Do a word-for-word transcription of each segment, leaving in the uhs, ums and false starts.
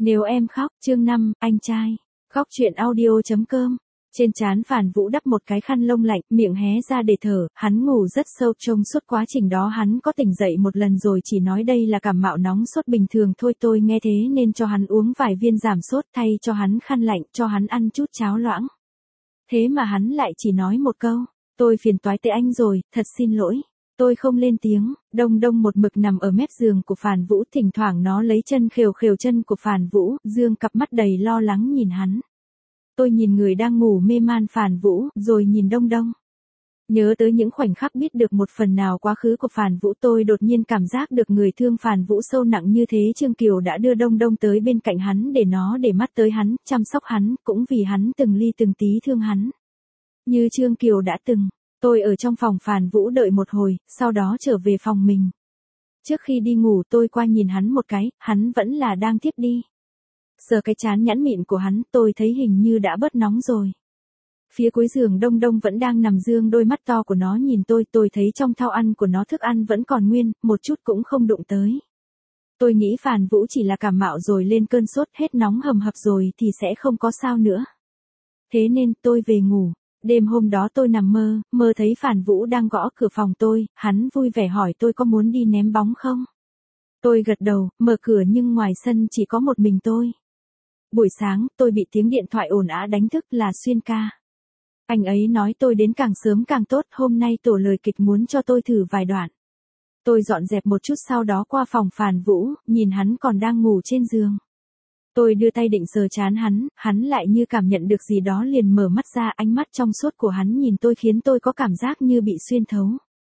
Nếu em khóc, chương năm, anh trai. Khóc chuyện audio chấm com. Trên trán Phản Vũ đắp một cái khăn lông lạnh, miệng hé ra để thở, hắn ngủ rất sâu, trong suốt quá trình đó hắn có tỉnh dậy một lần rồi chỉ nói đây là cảm mạo nóng sốt bình thường thôi. Tôi nghe thế nên cho hắn uống vài viên giảm sốt, thay cho hắn khăn lạnh, cho hắn ăn chút cháo loãng. Thế mà hắn lại chỉ nói một câu, tôi phiền toái tới anh rồi, thật xin lỗi. Tôi không lên tiếng. Đông Đông một mực nằm ở mép giường của Phản Vũ, thỉnh thoảng nó lấy chân khều khều chân của Phản Vũ, dương cặp mắt đầy lo lắng nhìn hắn. Tôi nhìn người đang ngủ mê man Phản Vũ, rồi nhìn Đông Đông. Nhớ tới những khoảnh khắc biết được một phần nào quá khứ của Phản Vũ, tôi đột nhiên cảm giác được người thương Phản Vũ sâu nặng như thế. Trương Kiều đã đưa Đông Đông tới bên cạnh hắn để nó để mắt tới hắn, chăm sóc hắn, cũng vì hắn từng ly từng tí thương hắn. Như Trương Kiều đã từng. Tôi ở trong phòng Phản Vũ đợi một hồi, sau đó trở về phòng mình. Trước khi đi ngủ tôi qua nhìn hắn một cái, hắn vẫn là đang thiếp đi. Sờ cái trán nhẵn mịn của hắn, tôi thấy hình như đã bớt nóng rồi. Phía cuối giường Đông Đông vẫn đang nằm dương đôi mắt to của nó nhìn tôi, tôi thấy trong thau ăn của nó thức ăn vẫn còn nguyên, một chút cũng không đụng tới. Tôi nghĩ Phản Vũ chỉ là cảm mạo rồi lên cơn sốt, hết nóng hầm hập rồi thì sẽ không có sao nữa. Thế nên tôi về ngủ. Đêm hôm đó tôi nằm mơ, mơ thấy Phản Vũ đang gõ cửa phòng tôi, hắn vui vẻ hỏi tôi có muốn đi ném bóng không? Tôi gật đầu, mở cửa nhưng ngoài sân chỉ có một mình tôi. Buổi sáng, tôi bị tiếng điện thoại ồn ào đánh thức, là Xuyên ca. Anh ấy nói tôi đến càng sớm càng tốt, hôm nay tổ lời kịch muốn cho tôi thử vài đoạn. Tôi dọn dẹp một chút sau đó qua phòng Phản Vũ, nhìn hắn còn đang ngủ trên giường. Tôi đưa tay định sờ trán hắn, hắn lại như cảm nhận được gì đó liền mở mắt ra, ánh mắt trong suốt của hắn nhìn tôi khiến tôi có cảm giác như bị xuyên thấu.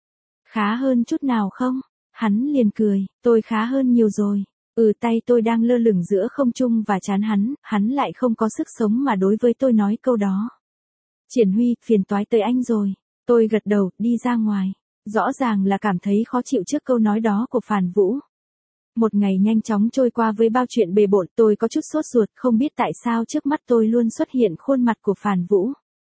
Khá hơn chút nào không? Hắn liền cười, tôi khá hơn nhiều rồi. Ừ, tay tôi đang lơ lửng giữa không trung và trán hắn, hắn lại không có sức sống mà đối với tôi nói câu đó. Triển Huy, phiền toái tới anh rồi. Tôi gật đầu, đi ra ngoài. Rõ ràng là cảm thấy khó chịu trước câu nói đó của Phản Vũ. Một ngày nhanh chóng trôi qua với bao chuyện bề bộn, tôi có chút sốt ruột, không biết tại sao trước mắt tôi luôn xuất hiện khuôn mặt của Phản Vũ.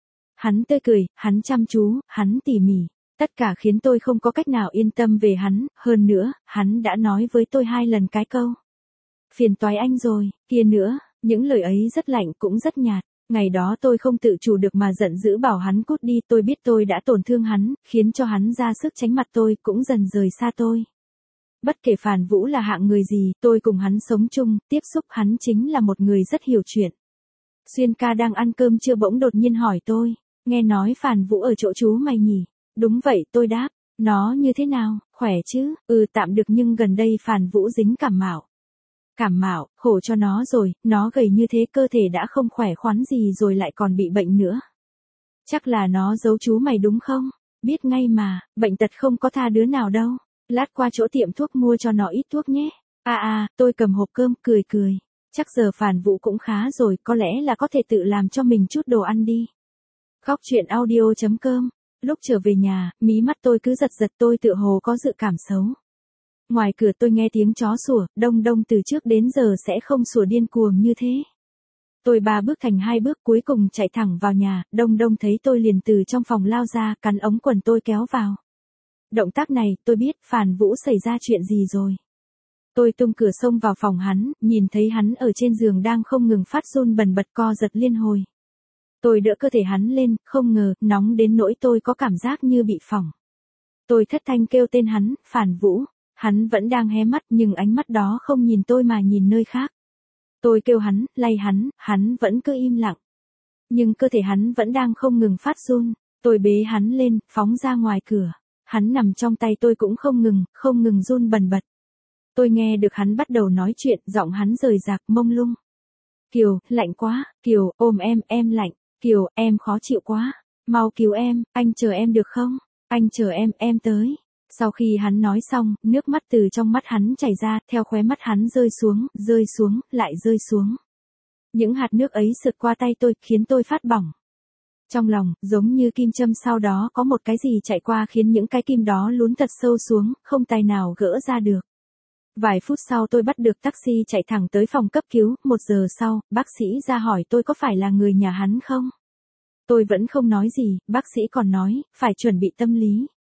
Hắn tươi cười, hắn chăm chú, hắn tỉ mỉ, tất cả khiến tôi không có cách nào yên tâm về hắn, hơn nữa, hắn đã nói với tôi hai lần cái câu. Phiền toái anh rồi, kia nữa, những lời ấy rất lạnh cũng rất nhạt. Ngày đó tôi không tự chủ được mà giận dữ bảo hắn cút đi, tôi biết tôi đã tổn thương hắn, khiến cho hắn ra sức tránh mặt tôi, cũng dần rời xa tôi. Bất kể Phản Vũ là hạng người gì, tôi cùng hắn sống chung, tiếp xúc, hắn chính là một người rất hiểu chuyện. Xuyên ca đang ăn cơm trưa bỗng đột nhiên hỏi tôi, nghe nói Phản Vũ ở chỗ chú mày nhỉ? Đúng vậy, tôi đáp, nó như thế nào, khỏe chứ? Ừ, tạm được, nhưng gần đây Phản Vũ dính cảm mạo. Cảm mạo, khổ cho nó rồi, nó gầy như thế, cơ thể đã không khỏe khoắn gì rồi lại còn bị bệnh nữa. Chắc là nó giấu chú mày đúng không? Biết ngay mà, bệnh tật không có tha đứa nào đâu. Lát qua chỗ tiệm thuốc mua cho nó ít thuốc nhé. À à, tôi cầm hộp cơm, cười cười. Chắc giờ Phản Vũ cũng khá rồi, có lẽ là có thể tự làm cho mình chút đồ ăn đi. Khóc chuyện audio chấm com. Lúc trở về nhà, mí mắt tôi cứ giật giật, tôi tựa hồ có dự cảm xấu. Ngoài cửa tôi nghe tiếng chó sủa, Đông Đông từ trước đến giờ sẽ không sủa điên cuồng như thế. Tôi ba bước thành hai bước, cuối cùng chạy thẳng vào nhà, Đông Đông thấy tôi liền từ trong phòng lao ra, cắn ống quần tôi kéo vào. Động tác này, tôi biết Phản Vũ xảy ra chuyện gì rồi. Tôi tung cửa xông vào phòng hắn, nhìn thấy hắn ở trên giường đang không ngừng phát run bần bật, co giật liên hồi. Tôi đỡ cơ thể hắn lên, không ngờ, nóng đến nỗi tôi có cảm giác như bị phỏng. Tôi thất thanh kêu tên hắn, Phản Vũ. Hắn vẫn đang hé mắt nhưng ánh mắt đó không nhìn tôi mà nhìn nơi khác. Tôi kêu hắn, lay hắn, hắn vẫn cứ im lặng. Nhưng cơ thể hắn vẫn đang không ngừng phát run. Tôi bế hắn lên, phóng ra ngoài cửa. Hắn nằm trong tay tôi cũng không ngừng, không ngừng run bần bật. Tôi nghe được hắn bắt đầu nói chuyện, giọng hắn rời rạc, mông lung. Kiều, lạnh quá, Kiều, ôm em, em lạnh, Kiều, em khó chịu quá, mau cứu em, anh chờ em được không, anh chờ em, em tới. Sau khi hắn nói xong, nước mắt từ trong mắt hắn chảy ra, theo khóe mắt hắn rơi xuống, rơi xuống, lại rơi xuống. Những hạt nước ấy sượt qua tay tôi, khiến tôi phát bỏng. Trong lòng, giống như kim châm, sau đó có một cái gì chạy qua khiến những cái kim đó lún thật sâu xuống, không tài nào gỡ ra được. Vài phút sau tôi bắt được taxi chạy thẳng tới phòng cấp cứu, một giờ sau, bác sĩ ra hỏi tôi có phải là người nhà hắn không? Tôi vẫn không nói gì, bác sĩ còn nói, phải chuẩn bị tâm lý.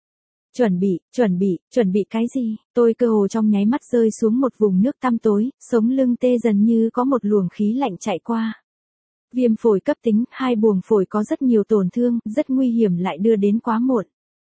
Chuẩn bị, chuẩn bị, chuẩn bị cái gì? Tôi cơ hồ trong nháy mắt rơi xuống một vùng nước tăm tối, sống lưng tê dần như có một luồng khí lạnh chạy qua. Viêm phổi cấp tính, hai buồng phổi có rất nhiều tổn thương, rất nguy hiểm lại đưa đến quá muộn.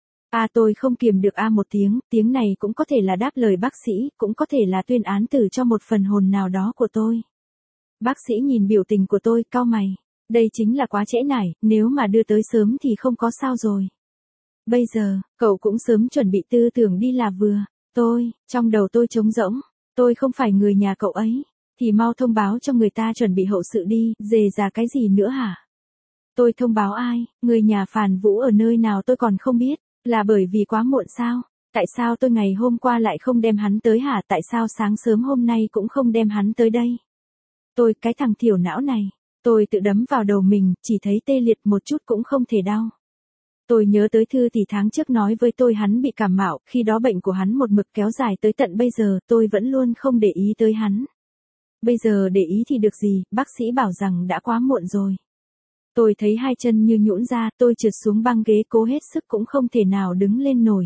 À tôi không kiềm được a một tiếng, tiếng này cũng có thể là đáp lời bác sĩ, cũng có thể là tuyên án tử cho một phần hồn nào đó của tôi. Bác sĩ nhìn biểu tình của tôi, cau mày. Đây chính là quá trễ nải, nếu mà đưa tới sớm thì không có sao rồi. Bây giờ, cậu cũng sớm chuẩn bị tư tưởng đi là vừa. Tôi, trong đầu tôi trống rỗng, tôi không phải người nhà cậu ấy, thì mau thông báo cho người ta chuẩn bị hậu sự đi, dề ra cái gì nữa hả? Tôi thông báo ai, người nhà Phàn Vũ ở nơi nào tôi còn không biết, là bởi vì quá muộn sao? Tại sao tôi ngày hôm qua lại không đem hắn tới hả? Tại sao sáng sớm hôm nay cũng không đem hắn tới đây? Tôi, cái thằng thiểu não này, tôi tự đấm vào đầu mình, chỉ thấy tê liệt một chút cũng không thể đau. Tôi nhớ tới Thư thì tháng trước nói với tôi hắn bị cảm mạo, khi đó bệnh của hắn một mực kéo dài tới tận bây giờ, tôi vẫn luôn không để ý tới hắn. Bây giờ để ý thì được gì, bác sĩ bảo rằng đã quá muộn rồi. Tôi thấy hai chân như nhũn ra, tôi trượt xuống băng ghế cố hết sức cũng không thể nào đứng lên nổi.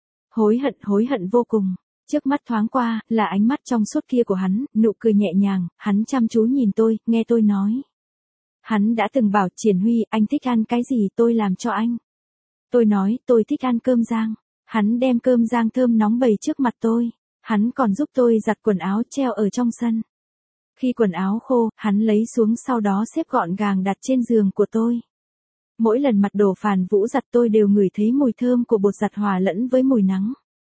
Hối hận, hối hận vô cùng. Trước mắt thoáng qua, là ánh mắt trong suốt kia của hắn, nụ cười nhẹ nhàng, hắn chăm chú nhìn tôi, nghe tôi nói. Hắn đã từng bảo Triển Huy, anh thích ăn cái gì tôi làm cho anh. Tôi nói, tôi thích ăn cơm rang. Hắn đem cơm rang thơm nóng bày trước mặt tôi. Hắn còn giúp tôi giặt quần áo treo ở trong sân. Khi quần áo khô, hắn lấy xuống sau đó xếp gọn gàng đặt trên giường của tôi. Mỗi lần mặt đồ Phàn Vũ giặt tôi đều ngửi thấy mùi thơm của bột giặt hòa lẫn với mùi nắng.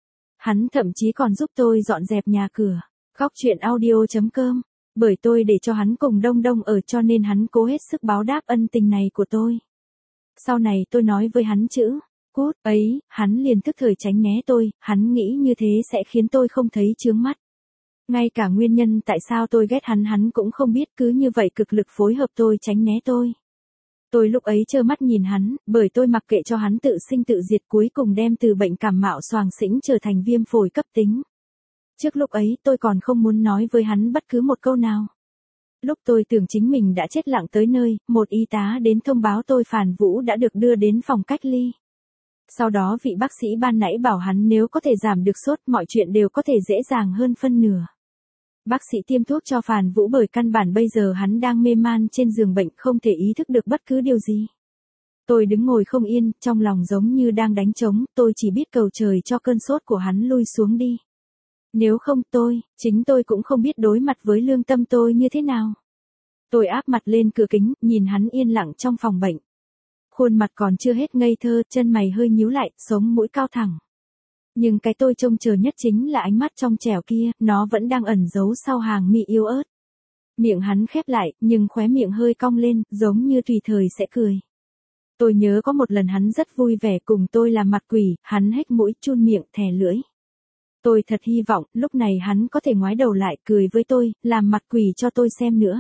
Hắn thậm chí còn giúp tôi dọn dẹp nhà cửa. Góc truyện audio chấm com. Bởi tôi để cho hắn cùng Đông Đông ở cho nên hắn cố hết sức báo đáp ân tình này của tôi. Sau này tôi nói với hắn chữ cút ấy, hắn liền tức thời tránh né tôi, hắn nghĩ như thế sẽ khiến tôi không thấy chướng mắt. Ngay cả nguyên nhân tại sao tôi ghét hắn hắn cũng không biết, cứ như vậy cực lực phối hợp tôi tránh né tôi. Tôi lúc ấy trơ mắt nhìn hắn, bởi tôi mặc kệ cho hắn tự sinh tự diệt cuối cùng đem từ bệnh cảm mạo xoàng xĩnh trở thành viêm phổi cấp tính. Trước lúc ấy tôi còn không muốn nói với hắn bất cứ một câu nào. Lúc tôi tưởng chính mình đã chết lặng tới nơi, một y tá đến thông báo tôi Phàn Vũ đã được đưa đến phòng cách ly. Sau đó vị bác sĩ ban nãy bảo hắn nếu có thể giảm được sốt mọi chuyện đều có thể dễ dàng hơn phân nửa. Bác sĩ tiêm thuốc cho Phàn Vũ bởi căn bản bây giờ hắn đang mê man trên giường bệnh không thể ý thức được bất cứ điều gì. Tôi đứng ngồi không yên, trong lòng giống như đang đánh trống, tôi chỉ biết cầu trời cho cơn sốt của hắn lui xuống đi. Nếu không tôi, chính tôi cũng không biết đối mặt với lương tâm tôi như thế nào. Tôi áp mặt lên cửa kính, nhìn hắn yên lặng trong phòng bệnh. Khuôn mặt còn chưa hết ngây thơ, chân mày hơi nhíu lại, sống mũi cao thẳng. Nhưng cái tôi trông chờ nhất chính là ánh mắt trong trẻo kia, nó vẫn đang ẩn giấu sau hàng mi yếu ớt. Miệng hắn khép lại, nhưng khóe miệng hơi cong lên, giống như tùy thời sẽ cười. Tôi nhớ có một lần hắn rất vui vẻ cùng tôi làm mặt quỷ, hắn hét mũi chun miệng thè lưỡi. Tôi thật hy vọng, lúc này hắn có thể ngoái đầu lại cười với tôi, làm mặt quỷ cho tôi xem nữa.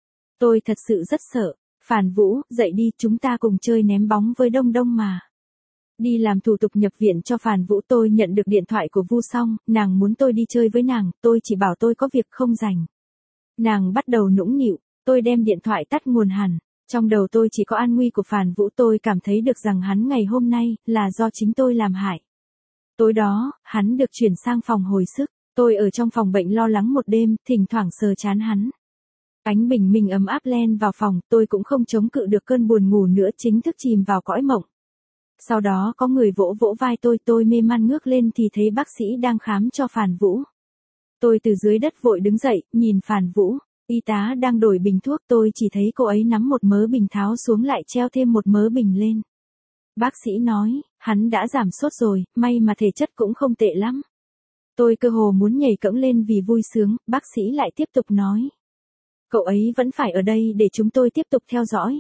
Tôi thật sự rất sợ. Phàn Vũ, dậy đi, chúng ta cùng chơi ném bóng với Đông Đông mà. Đi làm thủ tục nhập viện cho Phàn Vũ, tôi nhận được điện thoại của Vu Song, nàng muốn tôi đi chơi với nàng, tôi chỉ bảo tôi có việc không rảnh. Nàng bắt đầu nũng nịu, tôi đem điện thoại tắt nguồn hẳn. Trong đầu tôi chỉ có an nguy của Phàn Vũ, tôi cảm thấy được rằng hắn ngày hôm nay, là do chính tôi làm hại. Tối đó, hắn được chuyển sang phòng hồi sức, tôi ở trong phòng bệnh lo lắng một đêm, thỉnh thoảng sờ chán hắn. Ánh bình minh ấm áp len vào phòng, tôi cũng không chống cự được cơn buồn ngủ nữa, chính thức chìm vào cõi mộng. Sau đó có người vỗ vỗ vai tôi, tôi mê man ngước lên thì thấy bác sĩ đang khám cho Phàn Vũ. Tôi từ dưới đất vội đứng dậy, nhìn Phàn Vũ, y tá đang đổi bình thuốc, tôi chỉ thấy cô ấy nắm một mớ bình tháo xuống lại treo thêm một mớ bình lên. Bác sĩ nói, hắn đã giảm sốt rồi, may mà thể chất cũng không tệ lắm. Tôi cơ hồ muốn nhảy cẫng lên vì vui sướng, bác sĩ lại tiếp tục nói. Cậu ấy vẫn phải ở đây để chúng tôi tiếp tục theo dõi.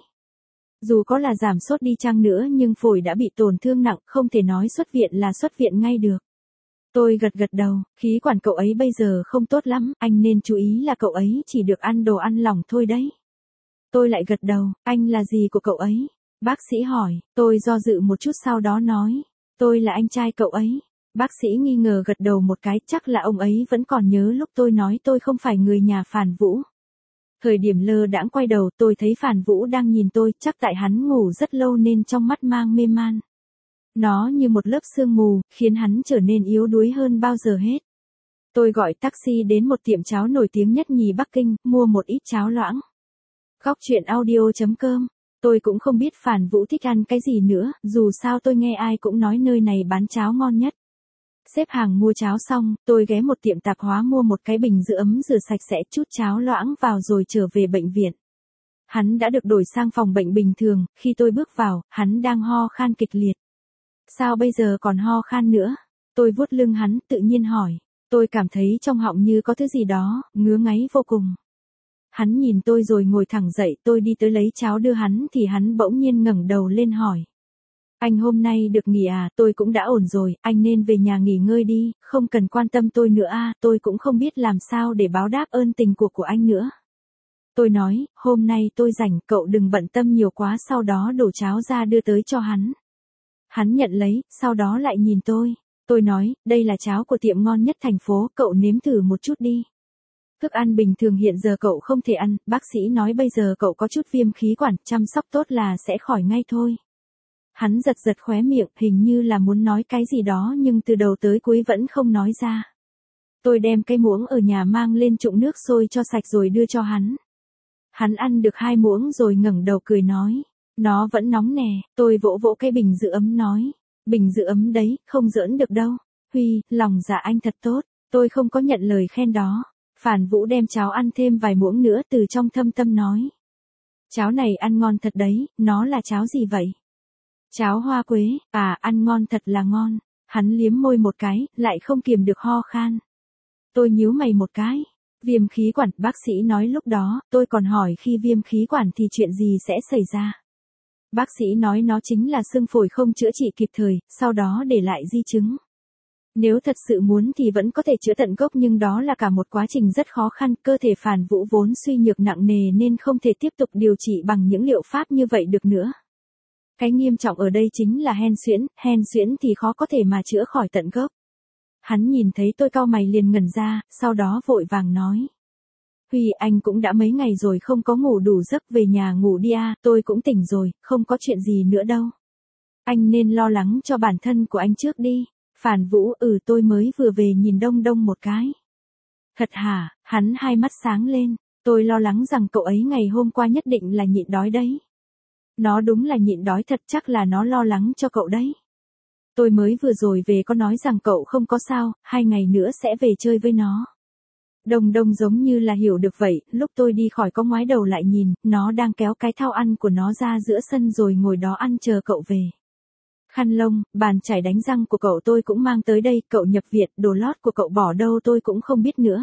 Dù có là giảm sốt đi chăng nữa nhưng phổi đã bị tổn thương nặng, không thể nói xuất viện là xuất viện ngay được. Tôi gật gật đầu, khí quản cậu ấy bây giờ không tốt lắm, anh nên chú ý là cậu ấy chỉ được ăn đồ ăn lỏng thôi đấy. Tôi lại gật đầu, anh là gì của cậu ấy? Bác sĩ hỏi, tôi do dự một chút sau đó nói, tôi là anh trai cậu ấy. Bác sĩ nghi ngờ gật đầu một cái, chắc là ông ấy vẫn còn nhớ lúc tôi nói tôi không phải người nhà Phàn Vũ. Thời điểm lơ đãng quay đầu tôi thấy Phàn Vũ đang nhìn tôi, chắc tại hắn ngủ rất lâu nên trong mắt mang mê man. Nó như một lớp sương mù, khiến hắn trở nên yếu đuối hơn bao giờ hết. Tôi gọi taxi đến một tiệm cháo nổi tiếng nhất nhì Bắc Kinh, mua một ít cháo loãng. Góc chuyện audio.com. Tôi cũng không biết Phản Vũ thích ăn cái gì nữa, dù sao tôi nghe ai cũng nói nơi này bán cháo ngon nhất. Xếp hàng mua cháo xong, tôi ghé một tiệm tạp hóa mua một cái bình giữ ấm rửa sạch sẽ chút cháo loãng vào rồi trở về bệnh viện. Hắn đã được đổi sang phòng bệnh bình thường, khi tôi bước vào, hắn đang ho khan kịch liệt. Sao bây giờ còn ho khan nữa? Tôi vuốt lưng hắn, tự nhiên hỏi. Tôi cảm thấy trong họng như có thứ gì đó, ngứa ngáy vô cùng. Hắn nhìn tôi rồi ngồi thẳng dậy, tôi đi tới lấy cháo đưa hắn thì hắn bỗng nhiên ngẩng đầu lên hỏi. Anh hôm nay được nghỉ à, tôi cũng đã ổn rồi, anh nên về nhà nghỉ ngơi đi, không cần quan tâm tôi nữa à, tôi cũng không biết làm sao để báo đáp ơn tình của của anh nữa. Tôi nói, hôm nay tôi rảnh, cậu đừng bận tâm nhiều quá, sau đó đổ cháo ra đưa tới cho hắn. Hắn nhận lấy, sau đó lại nhìn tôi. Tôi nói, đây là cháo của tiệm ngon nhất thành phố, cậu nếm thử một chút đi. Thức ăn bình thường hiện giờ cậu không thể ăn, bác sĩ nói bây giờ cậu có chút viêm khí quản, chăm sóc tốt là sẽ khỏi ngay thôi. Hắn giật giật khóe miệng, hình như là muốn nói cái gì đó nhưng từ đầu tới cuối vẫn không nói ra. Tôi đem cái muỗng ở nhà mang lên trụng nước sôi cho sạch rồi đưa cho hắn. Hắn ăn được hai muỗng rồi ngẩng đầu cười nói. Nó vẫn nóng nè, tôi vỗ vỗ cái bình giữ ấm nói. Bình giữ ấm đấy, không giỡn được đâu. Huy, lòng dạ anh thật tốt, tôi không có nhận lời khen đó. Phản Vũ đem cháo ăn thêm vài muỗng nữa từ trong thâm tâm nói. Cháo này ăn ngon thật đấy, nó là cháo gì vậy? Cháo hoa quế, à ăn ngon thật là ngon. Hắn liếm môi một cái, lại không kiềm được ho khan. Tôi nhíu mày một cái. Viêm khí quản, bác sĩ nói lúc đó, tôi còn hỏi khi viêm khí quản thì chuyện gì sẽ xảy ra. Bác sĩ nói nó chính là xương phổi không chữa trị kịp thời, sau đó để lại di chứng. Nếu thật sự muốn thì vẫn có thể chữa tận gốc nhưng đó là cả một quá trình rất khó khăn, cơ thể Phản Vũ vốn suy nhược nặng nề nên không thể tiếp tục điều trị bằng những liệu pháp như vậy được nữa. Cái nghiêm trọng ở đây chính là hen suyễn, hen suyễn thì khó có thể mà chữa khỏi tận gốc. Hắn nhìn thấy tôi cau mày liền ngẩn ra, sau đó vội vàng nói. Huy, anh cũng đã mấy ngày rồi không có ngủ đủ giấc, về nhà ngủ đi à, tôi cũng tỉnh rồi, không có chuyện gì nữa đâu. Anh nên lo lắng cho bản thân của anh trước đi. Phản Vũ, ừ tôi mới vừa về nhìn Đông Đông một cái. Thật hả, hắn hai mắt sáng lên, tôi lo lắng rằng cậu ấy ngày hôm qua nhất định là nhịn đói đấy. Nó đúng là nhịn đói thật, chắc là nó lo lắng cho cậu đấy. Tôi mới vừa rồi về có nói rằng cậu không có sao, hai ngày nữa sẽ về chơi với nó. Đông Đông giống như là hiểu được vậy, lúc tôi đi khỏi có ngoái đầu lại nhìn, nó đang kéo cái thau ăn của nó ra giữa sân rồi ngồi đó ăn chờ cậu về. Khăn lông, bàn chải đánh răng của cậu tôi cũng mang tới đây, cậu nhập viện, đồ lót của cậu bỏ đâu tôi cũng không biết nữa.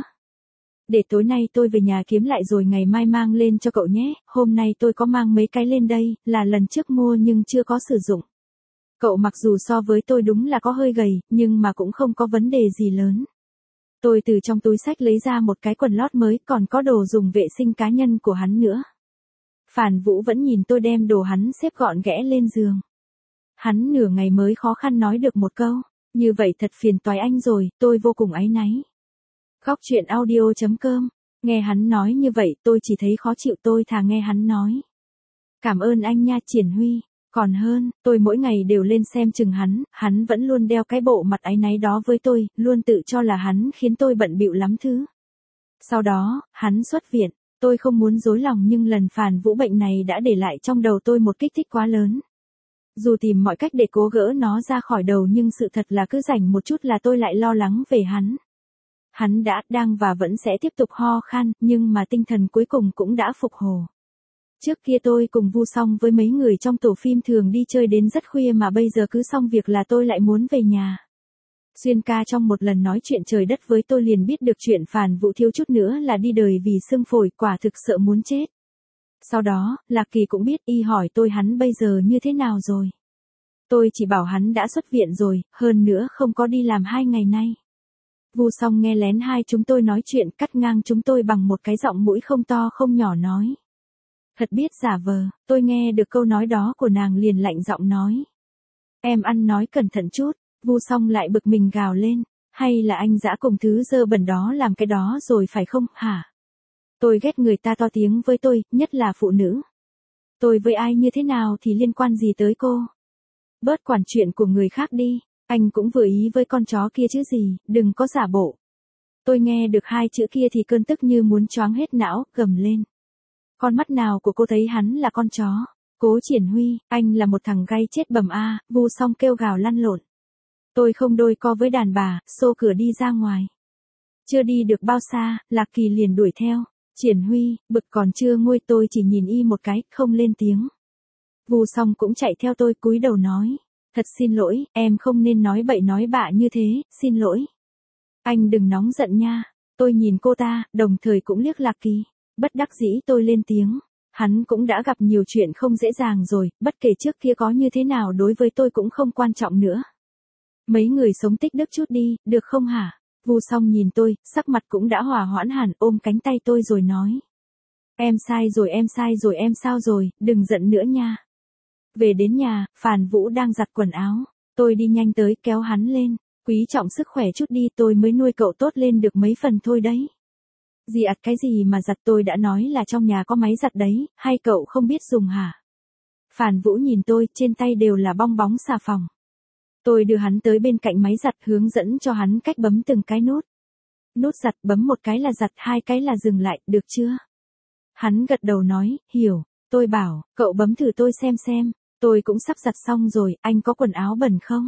Để tối nay tôi về nhà kiếm lại rồi ngày mai mang lên cho cậu nhé, hôm nay tôi có mang mấy cái lên đây, là lần trước mua nhưng chưa có sử dụng. Cậu mặc dù so với tôi đúng là có hơi gầy, nhưng mà cũng không có vấn đề gì lớn. Tôi từ trong túi xách lấy ra một cái quần lót mới, còn có đồ dùng vệ sinh cá nhân của hắn nữa. Phản Vũ vẫn nhìn tôi đem đồ hắn xếp gọn ghẽ lên giường. Hắn nửa ngày mới khó khăn nói được một câu, như vậy thật phiền toái anh rồi, tôi vô cùng áy náy. Góc chuyện audio.com, nghe hắn nói như vậy tôi chỉ thấy khó chịu, tôi thà nghe hắn nói. Cảm ơn anh nha Triển Huy, còn hơn, tôi mỗi ngày đều lên xem chừng hắn, hắn vẫn luôn đeo cái bộ mặt áy náy đó với tôi, luôn tự cho là hắn khiến tôi bận bịu lắm thứ. Sau đó, hắn xuất viện, tôi không muốn dối lòng nhưng lần Phản Vũ bệnh này đã để lại trong đầu tôi một kích thích quá lớn. Dù tìm mọi cách để cố gỡ nó ra khỏi đầu nhưng sự thật là cứ rảnh một chút là tôi lại lo lắng về hắn. Hắn đã, đang và vẫn sẽ tiếp tục ho khan, nhưng mà tinh thần cuối cùng cũng đã phục hồi. Trước kia tôi cùng Vu Song với mấy người trong tổ phim thường đi chơi đến rất khuya mà bây giờ cứ xong việc là tôi lại muốn về nhà. Xuyên ca trong một lần nói chuyện trời đất với tôi liền biết được chuyện Phản Vũ thiếu chút nữa là đi đời vì xương phổi, quả thực sợ muốn chết. Sau đó, Lạc Kỳ cũng biết, y hỏi tôi hắn bây giờ như thế nào rồi. Tôi chỉ bảo hắn đã xuất viện rồi, hơn nữa không có đi làm hai ngày nay. Vu Song nghe lén hai chúng tôi nói chuyện, cắt ngang chúng tôi bằng một cái giọng mũi không to không nhỏ nói. Thật biết giả vờ, tôi nghe được câu nói đó của nàng liền lạnh giọng nói. Em ăn nói cẩn thận chút, Vu Song lại bực mình gào lên, hay là anh dã cùng thứ dơ bẩn đó làm cái đó rồi phải không, hả? Tôi ghét người ta to tiếng với tôi, nhất là phụ nữ. Tôi với ai như thế nào thì liên quan gì tới cô? Bớt quản chuyện của người khác đi, anh cũng vừa ý với con chó kia chứ gì, đừng có giả bộ. Tôi nghe được hai chữ kia thì cơn tức như muốn choáng hết não, gầm lên. Con mắt nào của cô thấy hắn là con chó? Cố Triển Huy, anh là một thằng gay chết bầm a, Vu Song kêu gào lăn lộn. Tôi không đôi co với đàn bà, xô cửa đi ra ngoài. Chưa đi được bao xa, Lạc Kỳ liền đuổi theo. Triển Huy, bực còn chưa nguôi, tôi chỉ nhìn y một cái, không lên tiếng. Vu Song cũng chạy theo tôi, cúi đầu nói. Thật xin lỗi, em không nên nói bậy nói bạ như thế, xin lỗi. Anh đừng nóng giận nha. Tôi nhìn cô ta, đồng thời cũng liếc Lạc Kỳ. Bất đắc dĩ tôi lên tiếng. Hắn cũng đã gặp nhiều chuyện không dễ dàng rồi, bất kể trước kia có như thế nào đối với tôi cũng không quan trọng nữa. Mấy người sống tích đức chút đi, được không hả? Vu Song nhìn tôi, sắc mặt cũng đã hòa hoãn hẳn, ôm cánh tay tôi rồi nói. Em sai rồi em sai rồi em sao rồi, đừng giận nữa nha. Về đến nhà, Phàn Vũ đang giặt quần áo. Tôi đi nhanh tới kéo hắn lên. Quý trọng sức khỏe chút đi, tôi mới nuôi cậu tốt lên được mấy phần thôi đấy. Dì ặt cái gì mà giặt, tôi đã nói là trong nhà có máy giặt đấy, hay cậu không biết dùng hả? Phàn Vũ nhìn tôi, trên tay đều là bong bóng xà phòng. Tôi đưa hắn tới bên cạnh máy giặt, hướng dẫn cho hắn cách bấm từng cái nút. Nút giặt bấm một cái là giặt, hai cái là dừng lại, được chưa? Hắn gật đầu nói, hiểu. Tôi bảo, cậu bấm thử tôi xem xem. Tôi cũng sắp giặt xong rồi, anh có quần áo bẩn không?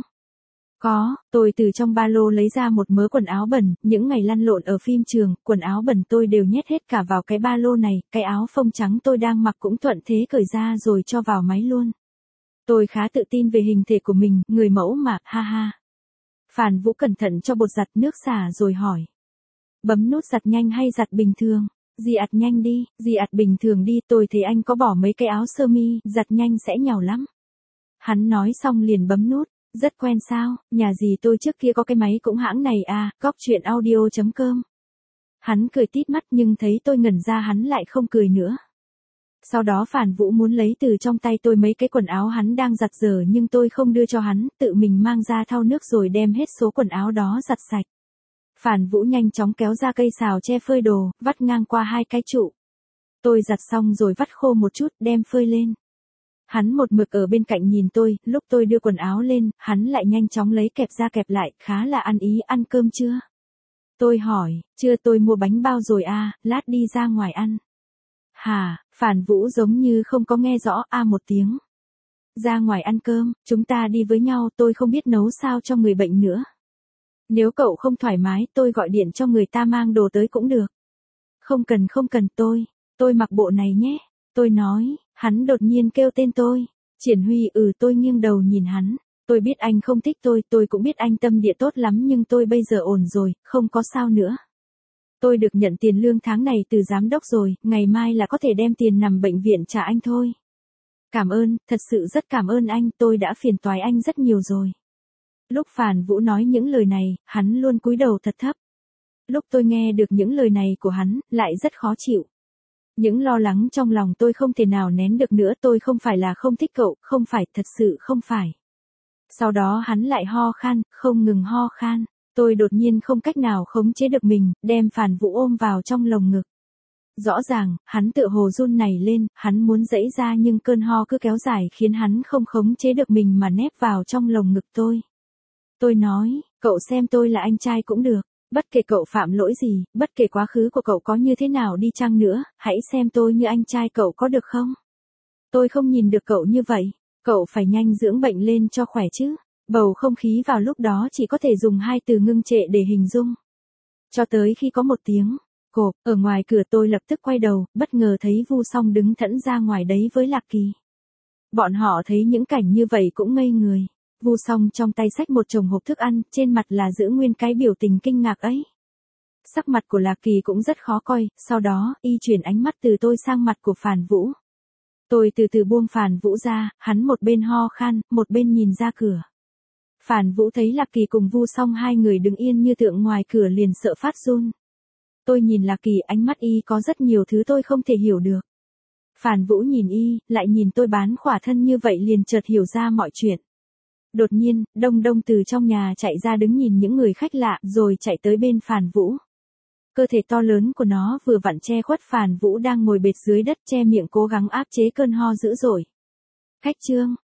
Có, tôi từ trong ba lô lấy ra một mớ quần áo bẩn, những ngày lăn lộn ở phim trường, quần áo bẩn tôi đều nhét hết cả vào cái ba lô này, cái áo phông trắng tôi đang mặc cũng thuận thế cởi ra rồi cho vào máy luôn. Tôi khá tự tin về hình thể của mình, người mẫu mà, ha ha. Phàn Vũ cẩn thận cho bột giặt nước xả rồi hỏi. Bấm nút giặt nhanh hay giặt bình thường? Dì ặt nhanh đi, dì ặt bình thường đi, tôi thấy anh có bỏ mấy cái áo sơ mi, giặt nhanh sẽ nhàu lắm. Hắn nói xong liền bấm nút. Rất quen sao, nhà dì tôi trước kia có cái máy cũng hãng này à, cóc truyện audio chấm com. Hắn cười tít mắt nhưng thấy tôi ngẩn ra hắn lại không cười nữa. Sau đó Phàn Vũ muốn lấy từ trong tay tôi mấy cái quần áo hắn đang giặt dở nhưng tôi không đưa cho hắn, tự mình mang ra thau nước rồi đem hết số quần áo đó giặt sạch. Phàn Vũ nhanh chóng kéo ra cây xào che phơi đồ, vắt ngang qua hai cái trụ. Tôi giặt xong rồi vắt khô một chút, đem phơi lên. Hắn một mực ở bên cạnh nhìn tôi, lúc tôi đưa quần áo lên, hắn lại nhanh chóng lấy kẹp ra kẹp lại, khá là ăn ý. Ăn cơm chưa? Tôi hỏi, chưa, tôi mua bánh bao rồi à, lát đi ra ngoài ăn. Hả? Phàn Vũ giống như không có nghe rõ a à một tiếng. Ra ngoài ăn cơm, chúng ta đi với nhau, tôi không biết nấu sao cho người bệnh nữa. Nếu cậu không thoải mái, tôi gọi điện cho người ta mang đồ tới cũng được. Không cần không cần tôi, tôi mặc bộ này nhé. Tôi nói, hắn đột nhiên kêu tên tôi. Triển Huy, ừ, tôi nghiêng đầu nhìn hắn. Tôi biết anh không thích tôi, tôi cũng biết anh tâm địa tốt lắm nhưng tôi bây giờ ổn rồi, không có sao nữa. Tôi được nhận tiền lương tháng này từ giám đốc rồi, ngày mai là có thể đem tiền nằm bệnh viện trả anh thôi. Cảm ơn, thật sự rất cảm ơn anh, tôi đã phiền toái anh rất nhiều rồi. Lúc Phàn Vũ nói những lời này, hắn luôn cúi đầu thật thấp. Lúc tôi nghe được những lời này của hắn, lại rất khó chịu. Những lo lắng trong lòng tôi không thể nào nén được nữa, tôi không phải là không thích cậu, không phải, thật sự không phải. Sau đó hắn lại ho khan, không ngừng ho khan. Tôi đột nhiên không cách nào khống chế được mình, đem Phàn Vũ ôm vào trong lồng ngực. Rõ ràng, hắn tựa hồ run nảy lên, hắn muốn giãy ra nhưng cơn ho cứ kéo dài khiến hắn không khống chế được mình mà nép vào trong lồng ngực tôi. Tôi nói, cậu xem tôi là anh trai cũng được. Bất kể cậu phạm lỗi gì, bất kể quá khứ của cậu có như thế nào đi chăng nữa, hãy xem tôi như anh trai cậu có được không? Tôi không nhìn được cậu như vậy. Cậu phải nhanh dưỡng bệnh lên cho khỏe chứ. Bầu không khí vào lúc đó chỉ có thể dùng hai từ ngưng trệ để hình dung. Cho tới khi có một tiếng cộp, ở ngoài cửa tôi lập tức quay đầu, bất ngờ thấy Vu Song đứng thẫn ra ngoài đấy với Lạc Kỳ. Bọn họ thấy những cảnh như vậy cũng ngây người. Vu Song trong tay xách một chồng hộp thức ăn, trên mặt là giữ nguyên cái biểu tình kinh ngạc ấy. Sắc mặt của Lạc Kỳ cũng rất khó coi, sau đó, y chuyển ánh mắt từ tôi sang mặt của Phàn Vũ. Tôi từ từ buông Phàn Vũ ra, hắn một bên ho khan, một bên nhìn ra cửa. Phàn Vũ thấy Lạc Kỳ cùng Vu Song hai người đứng yên như tượng ngoài cửa liền sợ phát run. Tôi nhìn Lạc Kỳ, ánh mắt y có rất nhiều thứ tôi không thể hiểu được. Phàn Vũ nhìn y, lại nhìn tôi bán khỏa thân như vậy liền chợt hiểu ra mọi chuyện. Đột nhiên, Đông Đông từ trong nhà chạy ra đứng nhìn những người khách lạ rồi chạy tới bên Phàn Vũ. Cơ thể to lớn của nó vừa vặn che khuất Phàn Vũ đang ngồi bệt dưới đất, che miệng cố gắng áp chế cơn ho dữ dội. Khách Trương,